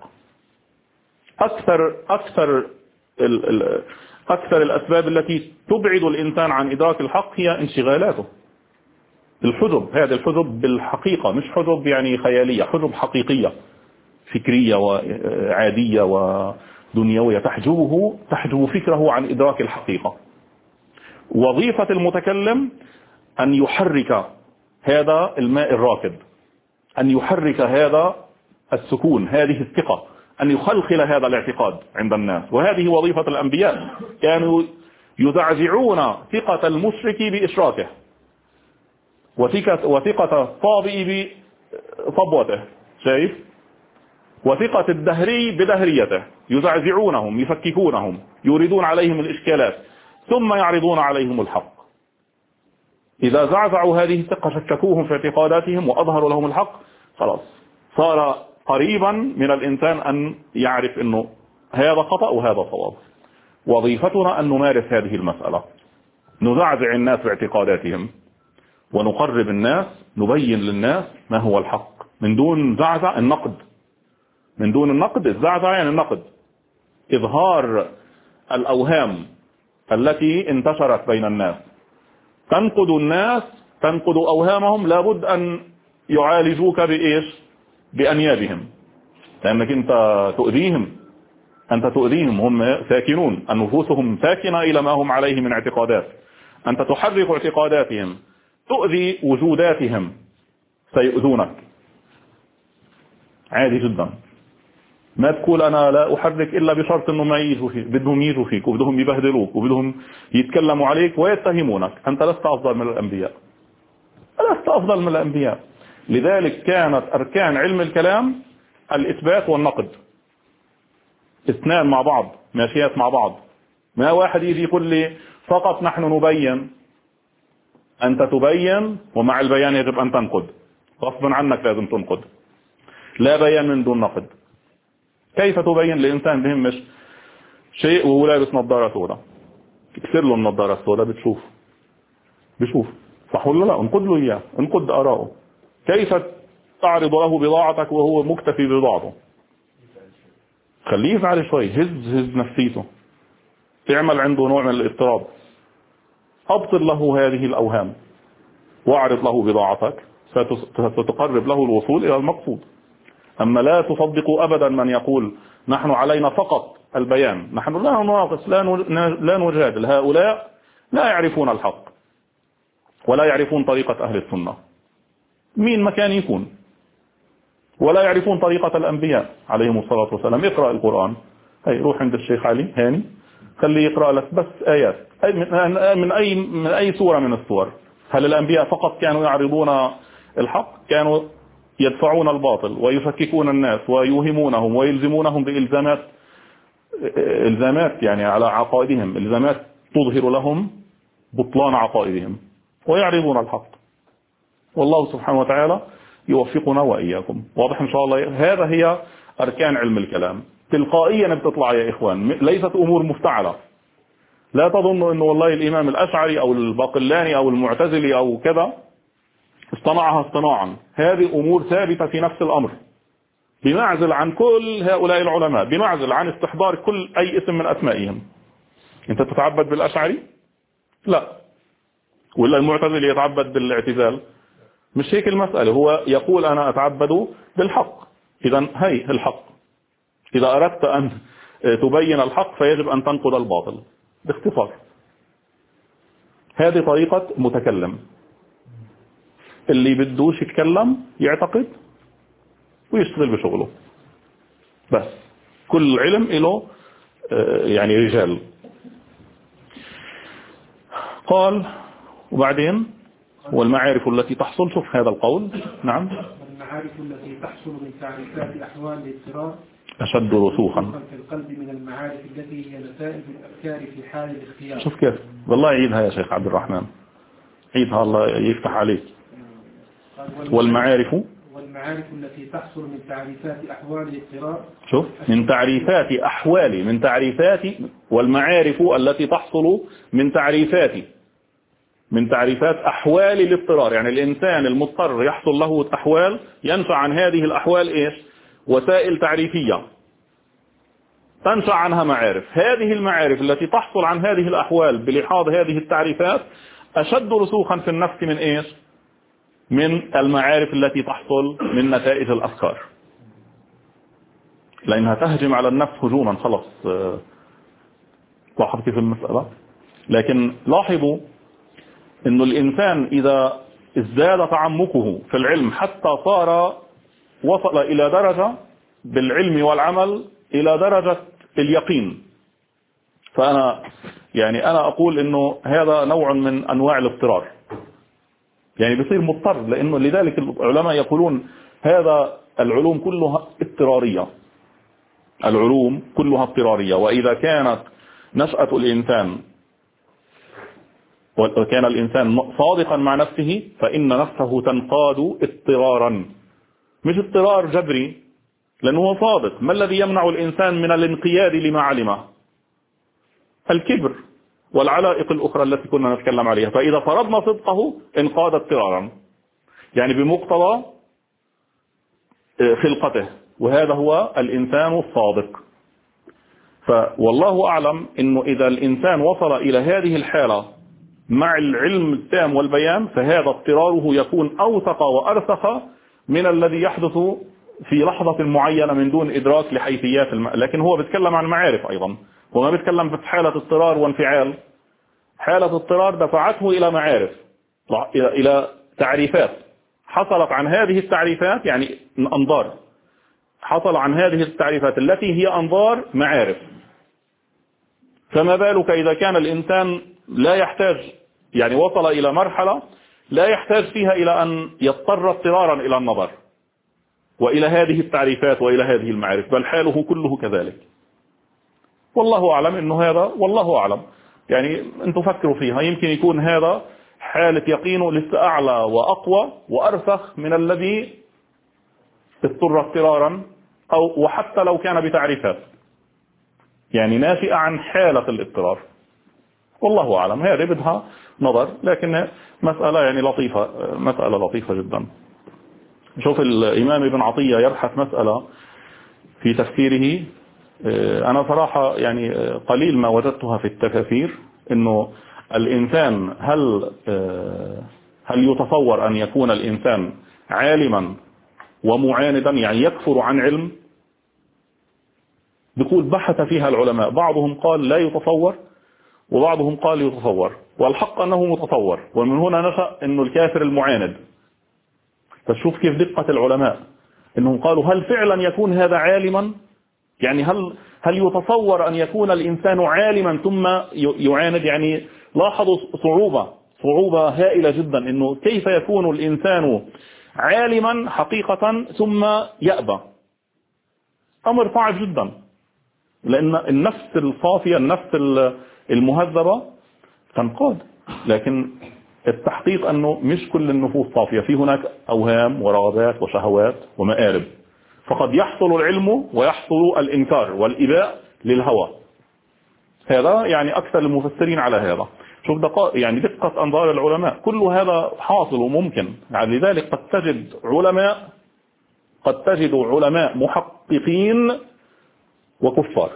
أكثر الأسباب التي تبعد الإنسان عن إدراك الحق هي انشغالاته. الحجب، هذا الحجب بالحقيقة مش حجب يعني خيالية، حجب حقيقية فكرية وعادية ودنيوية تحجب فكره عن إدراك الحقيقة. وظيفة المتكلم أن يحرك هذا الماء الراكد، أن يحرك هذا السكون، هذه الثقة، أن يخلخل هذا الاعتقاد عند الناس. وهذه وظيفة الأنبياء، كانوا يزعزعون ثقة المشرك بإشراكه وثقة الطابئ بصبوته، شايف؟ وثقة الدهري بدهريته، يزعزعونهم يفككونهم يريدون عليهم الإشكالات ثم يعرضون عليهم الحق. إذا زعزعوا هذه الثقة شككوهم في اعتقاداتهم وأظهروا لهم الحق، خلاص صار قريبا من الإنسان أن يعرف أنه هذا خطأ وهذا صواب. وظيفتنا أن نمارس هذه المسألة، نزعزع الناس باعتقاداتهم ونقرب الناس، نبين للناس ما هو الحق من دون زعزع النقد. من دون النقد، الزعزع يعني النقد، إظهار الأوهام التي انتشرت بين الناس. تنقد الناس، تنقد أوهامهم، لابد أن يعالجوك بإيش؟ بأنيابهم، لأنك أنت تؤذيهم. هم ساكنون، نفوسهم ساكنة إلى ما هم عليه من اعتقادات. أنت تحرك اعتقاداتهم، تؤذي وجوداتهم، سيؤذونك عادي جدا. ما تقول أنا لا أحرك إلا بشرط أنه ما يجوا فيك، بدهم يجوا فيك وبدهم يبهدلوك وبدهم يتكلموا عليك ويتهمونك. أنت لست أفضل من الأنبياء، لست أفضل من الأنبياء. لذلك كانت أركان علم الكلام الإثبات والنقد، اثنان مع بعض، ماشيات مع بعض. ما واحد يجي يقول لي فقط نحن نبين. أنت تبين ومع البيان يجب أن تنقد، غصبا عنك لازم تنقد، لا بيان من دون نقد. كيف تبين لإنسان بهمش شيء وهو لابس نظارة سوداء؟ تكسر له النظارة السوداء بشوف صح ولا لا؟ انقد له إياه، انقد آراءه. كيف تعرض له بضاعتك وهو مكتفي ببضاعته؟ خليه يفعل شوي، هز نفسيته، تعمل عنده نوع من الاضطراب، أبطل له هذه الأوهام واعرض له بضاعتك، ستقرب له الوصول إلى المقصود. أما لا تصدقوا أبدا من يقول نحن علينا فقط البيان، نحن لا نناقش لا نجادل. هؤلاء لا يعرفون الحق ولا يعرفون طريقة أهل السنة، مين مكان يكون، ولا يعرفون طريقة الأنبياء عليهم الصلاة والسلام. اقرأ القرآن، روح عند الشيخ علي هاني خليه يقرأ لك بس آيات من أي سورة من السور. هل الأنبياء فقط كانوا يعرضون الحق؟ كانوا يدفعون الباطل ويفككون الناس ويوهمونهم ويلزمونهم بإلزامات يعني على عقائدهم، إلزامات تظهر لهم بطلان عقائدهم، ويعرضون الحق. والله سبحانه وتعالى يوفقنا وإياكم. واضح إن شاء الله؟ هذا هي أركان علم الكلام. تلقائيا بتطلع يا إخوان، ليست أمور مفتعلة. لا تظنوا أنه والله الإمام الأشعري أو الباقلاني أو المعتزلي أو كذا اصطنعها اصطناعا. هذه أمور ثابتة في نفس الأمر، بمعزل عن كل هؤلاء العلماء، بمعزل عن استحضار كل أي اسم من أسمائهم. أنت تتعبد بالأشعري؟ لا. ولا المعتزلي يتعبد بالاعتزال؟ مش هيك المسألة. هو يقول أنا أتعبد بالحق. إذا هي الحق. إذا أردت أن تبين الحق فيجب أن تنقض الباطل، باختصار. هذه طريقة متكلم. اللي بدوش يتكلم يعتقد ويشتغل بشغله بس. كل علم له يعني رجال. قال وبعدين والمعارف التي تحصل. شوف هذا القول. نعم. والمعارف التي تحصل من تعريفات أحوال الاضطرار أشد رسوخا في القلب من المعارف التي هي نتائج الأفكار في حال الاختيار. شوف كيف. والله عيدها يا شيخ عبد الرحمن، عيدها الله يفتح عليك. والمعارف التي تحصل من تعريفات أحوال الاضطرار. شوف من تعريفات أحوال، من تعريفات. والمعارف التي تحصل من تعريفات أحوال الاضطرار، يعني الإنسان المضطر يحصل له أحوال، ينشأ عن هذه الأحوال إيش؟ وسائل تعريفية تنشأ عنها معارف. هذه المعارف التي تحصل عن هذه الأحوال بلحاظ هذه التعريفات أشد رسوخا في النفس من إيش؟ من المعارف التي تحصل من نتائج الأفكار، لأنها تهجم على النفس هجوما. خلص لاحظت في المسألة. لكن لاحظوا أن الإنسان إذا ازداد تعمقه في العلم حتى وصل إلى درجة بالعلم والعمل إلى درجة اليقين، فأنا أقول أنه هذا نوع من أنواع الاضطرار. يعني بيصير مضطر، لأنه لذلك العلماء يقولون هذا العلوم كلها اضطرارية. العلوم كلها اضطرارية. وإذا كانت نشأة الإنسان وكان الإنسان صادقا مع نفسه فإن نفسه تنقاد اضطرارا، مش اضطرار جبري، لأنه هو صادق. ما الذي يمنع الإنسان من الانقياد لما علمه؟ الكبر والعلائق الأخرى التي كنا نتكلم عليها. فإذا فرضنا صدقه انقاد اضطرارا، يعني بمقتضى خلقته، وهذا هو الإنسان الصادق. فوالله أعلم أنه إذا الإنسان وصل إلى هذه الحالة مع العلم التام والبيان فهذا اضطراره يكون أوثق وأرسخ من الذي يحدث في لحظة معينة من دون إدراك لحيثيات لكن هو بيتكلم عن معارف أيضا، وما بيتكلم في حالة اضطرار وانفعال. حالة اضطرار دفعته إلى معارف، إلى تعريفات حصلت عن هذه التعريفات، يعني أنظار حصل عن هذه التعريفات التي هي أنظار معارف. فما بالك إذا كان الإنسان لا يحتاج، يعني وصل إلى مرحلة لا يحتاج فيها إلى أن يضطر اضطرارا إلى النظر وإلى هذه التعريفات وإلى هذه المعارف، بل حاله كله كذلك. والله أعلم أنه هذا، والله أعلم، يعني أنتم فكروا فيها، يمكن يكون هذا حالة يقينه لسه أعلى وأقوى وأرسخ من الذي اضطر اضطرارا، أو وحتى لو كان بتعريفات، يعني ناشئة عن حالة الاضطرار. والله أعلم، هذه بدها نظر، لكن مسألة يعني لطيفة، مسألة لطيفة جدا. شوف الإمام ابن عطية يبحث مسألة في تفسيره، أنا صراحة يعني قليل ما وجدتها في التفاسير، إنه الإنسان هل يتصور أن يكون الإنسان عالما ومعاندا، يعني يكفر عن علم؟ بيقول بحث فيها العلماء، بعضهم قال لا يتصور وبعضهم قال يتصور، والحق أنه متصور، ومن هنا نشأ أنه الكافر المعاند. فشوف كيف دقة العلماء، أنهم قالوا هل فعلا يكون هذا عالما؟ يعني هل يتصور أن يكون الإنسان عالما ثم يعاند؟ يعني لاحظوا صعوبة هائلة جدا، أنه كيف يكون الإنسان عالما حقيقة ثم يأبى. أمر صعب جدا، لأن النفس الصافية، النفس المهذبة تنقاد، لكن التحقيق أنه مش كل النفوس صافية، في هناك أوهام ورغبات وشهوات ومآرب، فقد يحصل العلم ويحصل الإنكار والإباء للهوى. هذا يعني أكثر المفسرين على هذا. شوف يعني دقة أنظار العلماء، كل هذا حاصل وممكن. يعني لذلك قد تجد علماء محققين وكفار.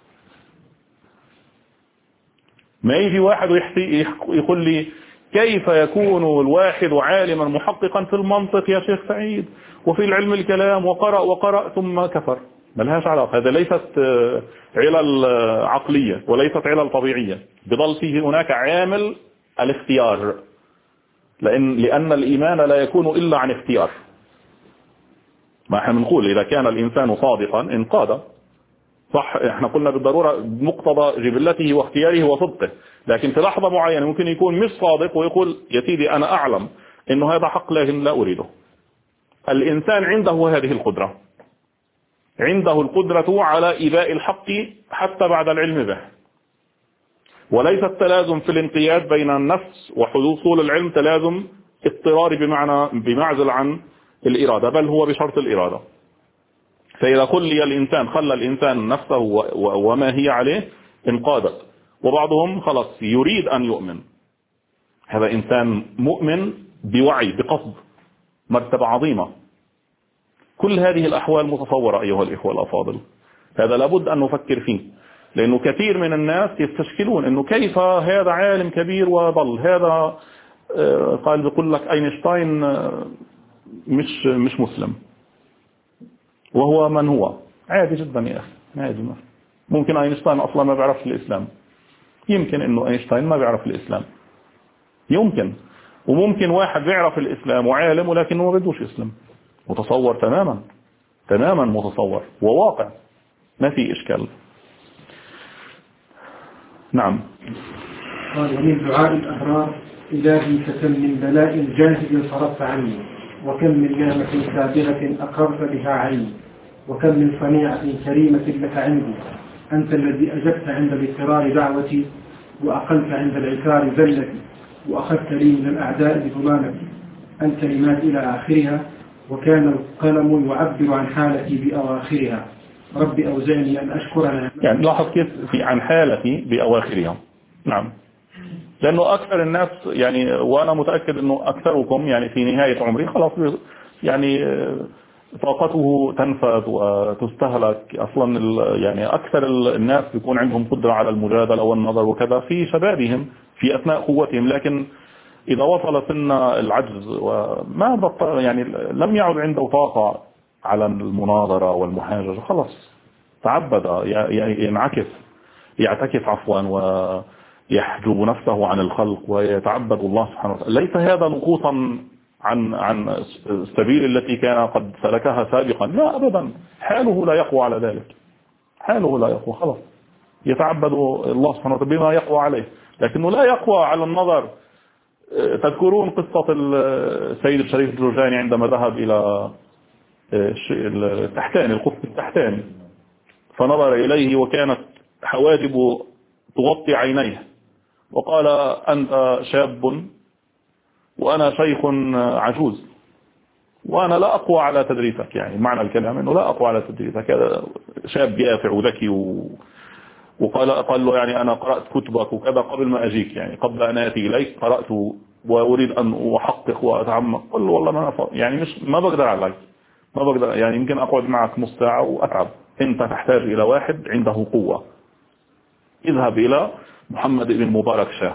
ما يجي واحد يقول لي كيف يكون الواحد عالما محققا في المنطق يا شيخ سعيد وفي العلم الكلام وقرأ ثم كفر؟ ملهاش علاقة. هذا ليست علل عقلية وليست علل طبيعية، بضل فيه هناك عامل الاختيار، لأن الإيمان لا يكون إلا عن اختيار. ما احنا بنقول إذا كان الإنسان صادقا انقاد، صح، احنا قلنا بالضرورة مقتضى جبلته واختياره وصدقه، لكن في لحظة معينة ممكن يكون مش صادق ويقول يا سيدي أنا أعلم إنه هذا حق لكن لا أريده. الإنسان عنده هذه القدرة، عنده القدرة على إباء الحق حتى بعد العلم به. وليس التلازم في الانقياد بين النفس وحصول العلم تلازم اضطراري بمعزل عن الإرادة، بل هو بشرط الإرادة. فإذا خلى الإنسان نفسه وما هي عليه انقادت. وبعضهم خلص يريد أن يؤمن، هذا إنسان مؤمن بوعي بقصد، مرتبة عظيمة. كل هذه الأحوال متصورة أيها الإخوة الأفاضل، هذا لابد أن نفكر فيه، لأنه كثير من الناس يستشكلون أنه كيف هذا عالم كبير وضل هذا قال بيقول لك أينشتاين مش مسلم، وهو من هو عادي جدا يا أخي، عادي. ممكن أينشتاين أصلا ما بيعرفش الإسلام، يمكن أنه أينشتاين ما بيعرف الإسلام، يمكن. وممكن واحد بيعرف الإسلام وعالم ولكنه ما بدوش يسلم، متصور تماما متصور وواقع، ما في إشكال. نعم. قال ومن دعاء الأبرار إلهي فكم من بلاء جاهد صرفت عني، وكم من نعمة سابغة أقرت بها عيني، وكم من صنيعة كريمة لك عندي، أنت الذي أجبت عند الاضطرار دعوتي، وأقلت عند العثار زلتي، وأخذت لي من الأعداء بظلامتي، أنت كلمات إلى آخرها، وكان القلم يعبر عن حالتي بأواخرها، ربي أوزعني أن أشكر. يعني لاحظ كيف في عن حالتي بأواخرها. نعم، لأنه أكثر الناس يعني، وأنا متأكد أنه أكثركم يعني في نهاية عمري خلاص يعني طاقته تنفذ وتستهلك أصلا. يعني أكثر الناس بيكون عندهم قدرة على المجادلة والنظر وكذا في شبابهم في أثناء قوتهم، لكن إذا وصل سن العجز وما بطل يعني لم يعد عنده طاقة على المناظرة والمحاججة، خلاص تعبد يعتكف ويحجب نفسه عن الخلق ويتعبد الله سبحانه وتعالى. ليس هذا نقوصا عن السبيل التي كان قد سلكها سابقا، لا أبدا، حاله لا يقوى على ذلك، حاله لا يقوى، خلاص يتعبد الله سبحانه وتعالى بما يقوى عليه، لكنه لا يقوى على النظر. تذكرون قصة السيد الشريف الجرجاني عندما ذهب إلى التحتاني، القطب التحتاني، فنظر إليه وكانت حواجب تغطي عينيه، وقال أنت شاب وأنا شيخ عجوز، وأنا لا أقوى على تدريسك. يعني معنى الكلام أنه لا أقوى على تدريسك، هذا شاب يافع وذكي قال له يعني أنا قرأت كتبك وكذا قبل ما أجيك، يعني قبل أن أتي إليك قرأت وأريد أن أحقق وأتعمق. قل له والله ما ما بقدر عليك، ما بقدر، يعني يمكن أقعد معك نص ساعة وأتعب، أنت تحتاج إلى واحد عنده قوة. اذهب إلى محمد بن مبارك شاه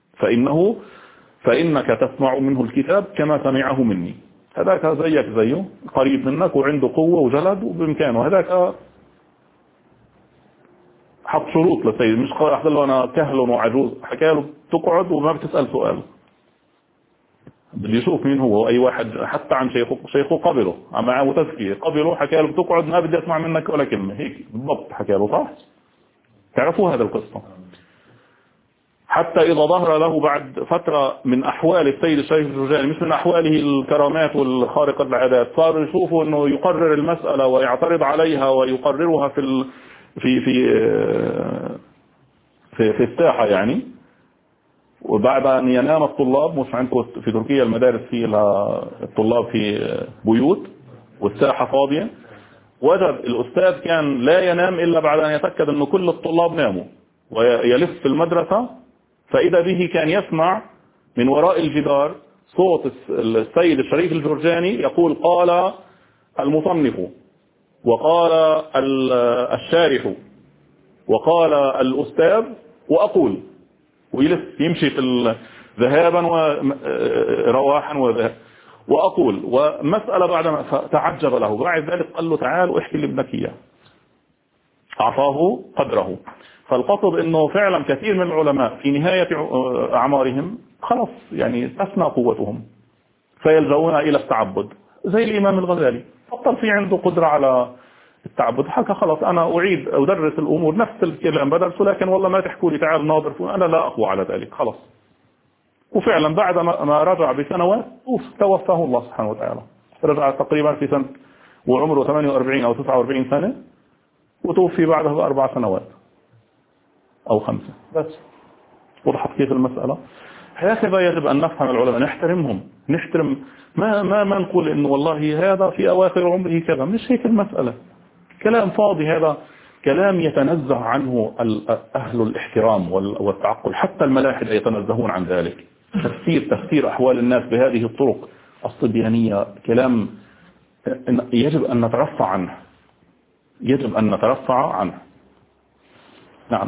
فإنك تسمع منه الكتاب كما سمعه مني، هذاك زيك زيه، قريب منك وعنده قوة وجلد وبإمكانه. هذاك حط شروط للسيد، مش قال أحد له أنا كهل وعجوز، حكى له تقعد وما بتسأل سؤال، بدي يشوف مين هو. أي واحد حتى عن شيخه قبله معه تزكية قبله، حكى له تقعد ما بدي أسمع منك ولا كلمة، هيك بالضبط حكى له، صح؟ تعرفوا هذا القصة. حتى إذا ظهر له بعد فترة من أحوال السيد الشريف الجرجاني، مش من أحواله الكرامات والخارقة العادات، صار يشوفوا أنه يقرر المسألة ويعترض عليها ويقررها في الساحة يعني. وبعد أن ينام الطلاب، مش عندكم في تركيا المدارس في الطلاب في بيوت والساحة فاضية، وجد الأستاذ كان لا ينام إلا بعد أن يتأكد أن كل الطلاب ناموا، ويلف في المدرسة، فإذا به كان يسمع من وراء الجدار صوت السيد الشريف الجرجاني يقول قال المصنف وقال الشارح وقال الأستاذ وأقول، ويلف يمشي في ذهابا ورواحا وذهابا وأقول، ومسألة بعد ما تعجب له. بعد ذلك قال له تعال واحكي لابنك إياه، أعطاه قدره. فالقصد أنه فعلا كثير من العلماء في نهاية أعمارهم خلص يعني تفنى قوتهم، فيلجؤون إلى التعبد، زي الإمام الغزالي بطل في عنده قدرة على التعبد، حكى خلاص أنا أعيد أدرس الأمور نفس الكلام بدرسه، لكن والله ما تحكوا لي تعال ناظر، أنا لا أقوى على ذلك خلاص. وفعلا بعد ما رجع بسنوات توفاه الله سبحانه وتعالى، رجع تقريبا في سنة وعمره 48 أو 49 سنة، وتوفي بعدها ب4 سنوات أو 5 بس. وضحت كيف المسألة؟ هكذا يجب أن نفهم العلماء، نحترمهم، نحترم ما نقول إنه والله هذا في أواخر عمره كذا، مش هيك المسألة، كلام فاضي، هذا كلام يتنزه عنه أهل الاحترام والتعقل، حتى الملاحدة يتنزهون عن ذلك. تفسير أحوال الناس بهذه الطرق الصبيانية كلام يجب أن نترفع عنه، يجب أن نترفع عنه. نعم،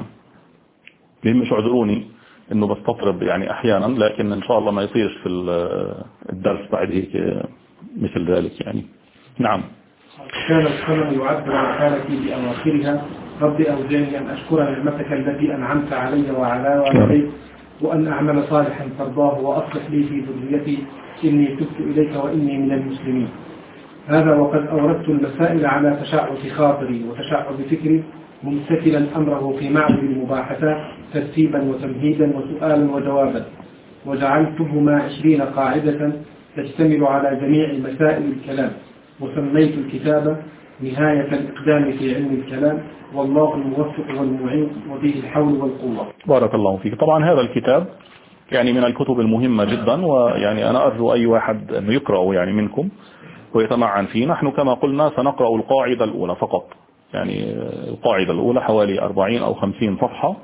مش اعذروني انه بستطرب يعني احيانا، لكن ان شاء الله ما يصيرش في الدرس بعد هيك مثل ذلك يعني. نعم. كان القلم يعبر عن حالتي بأواخرها: رب أوزعني أن أشكر نعمتك التي أنعمت علي وعلى والدي، وأن أعمل صالحا ترضاه، وأصلح لي في ذريتي، إني تبت إليك وإني من المسلمين. هذا وقد أوردت المسائل على تشعب خاطري وتشعب فكري، ممتثلا أمره في معبد المباحثات ترتيبا وتمهيدا وسؤالا وجوابا، وجعلتهما 20 قاعدة تشتمل على جميع مسائل الكلام، وسميت الكتاب نهاية الإقدام في علم الكلام، والله الموفق والمعين وبه الحول والقوة. بارك الله فيك. طبعا هذا الكتاب يعني من الكتب المهمة جدا، ويعني أنا أرجو أي واحد أنه يقرأه يعني منكم ويتمعن فيه. نحن كما قلنا سنقرأ القاعدة الأولى فقط، يعني القاعدة الأولى حوالي 40 أو 50 صفحة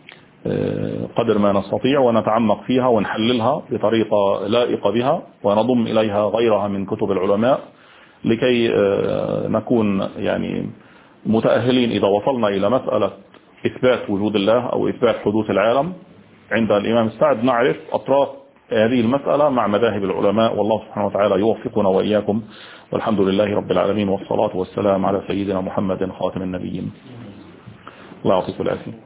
قدر ما نستطيع، ونتعمق فيها ونحللها بطريقة لائقة بها، ونضم إليها غيرها من كتب العلماء لكي نكون يعني متأهلين إذا وصلنا إلى مسألة إثبات وجود الله أو إثبات حدوث العالم عند الإمام السعد، نعرف أطراف هذه المسألة مع مذاهب العلماء. والله سبحانه وتعالى يوفقنا وإياكم، والحمد لله رب العالمين، والصلاة والسلام على سيدنا محمد خاتم النبيين. الله يعطيكم العافية.